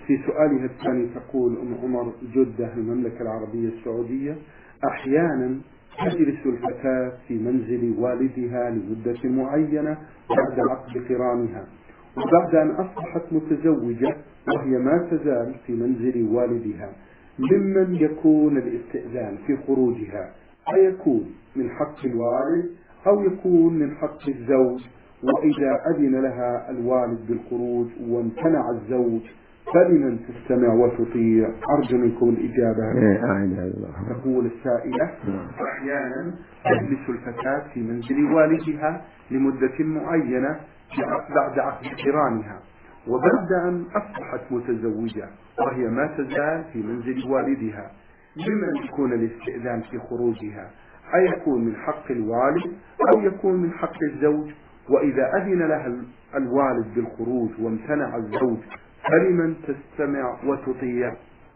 في سؤالها الثاني تقول أم عمر جدة المملكة العربية السعودية: أحيانا تجلس الفتاة في منزل والدها لمدة معينة بعد عقد قرانها، وبعد أن أصبحت متزوجة وهي ما تزال في منزل والدها، ممن يكون الاستئذان في خروجها أيكون من حق الوالد أو يكون من حق الزوج؟ وإذا أذن لها الوالد بالخروج وامتنع الزوج فلمن تستمع وتطيع؟ أرجو منكم الإجابة. تقول السائلة: أحيانا تجلس الفتاة في منزل والدها لمدة معينة بعد عقد قرانها، وبعد أن أصبحت متزوجة وهي ما تزال في منزل والدها، ممن يكون الاستئذان في خروجها أيكون من حق الوالد أو يكون من حق الزوج؟ وإذا أذن لها الوالد بالخروج وامتنع الزوج فلمن تستمع وتطيع؟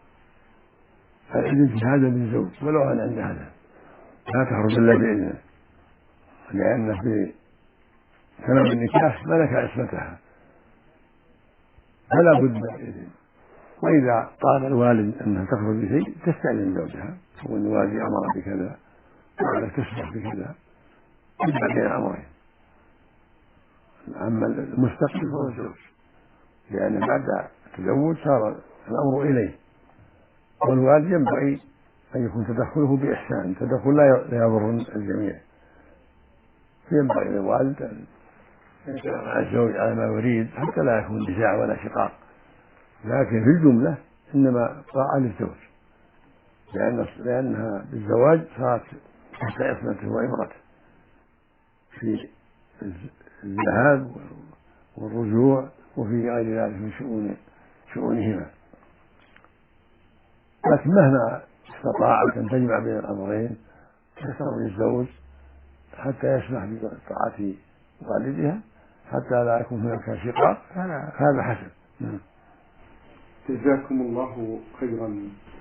الإذن في هذا للزوج ولو أن عند هذا لا تخرج إلا بإذنه، لأن في سبب النكاح ملك عصمتها فلا بد من الإذن. وإذا طال الوالد أنها تخرج بشيء تستأذن زوجها، تقول والدي أمر بكذا ولا تسمح بكذا، يجمع بين الأمرين. أما المستقل فهو الزوج، لأن بعد التزوج صار الأمر إليه، والوالد ينبغي أن يكون تدخله بإحسان، تدخل لا يضر الجميع. ينبغي للوالد أن يكون مع الزوج على ما يريد حتى لا يكون نزاع ولا شقاق، لكن في الجملة إنما طاعة للزوج، لأنها بالزواج صارت تحت عصمته وإمرته في الذهاب والرجوع وفي غير ذلك من شؤونهما. لكن مهما استطاعت أن تجمع بين الأمرين تستطيع الزوج حتى يسمح بطاعة والدها حتى لا يكون هناك شقاق، هذا حسن. جزاكم الله خيرا.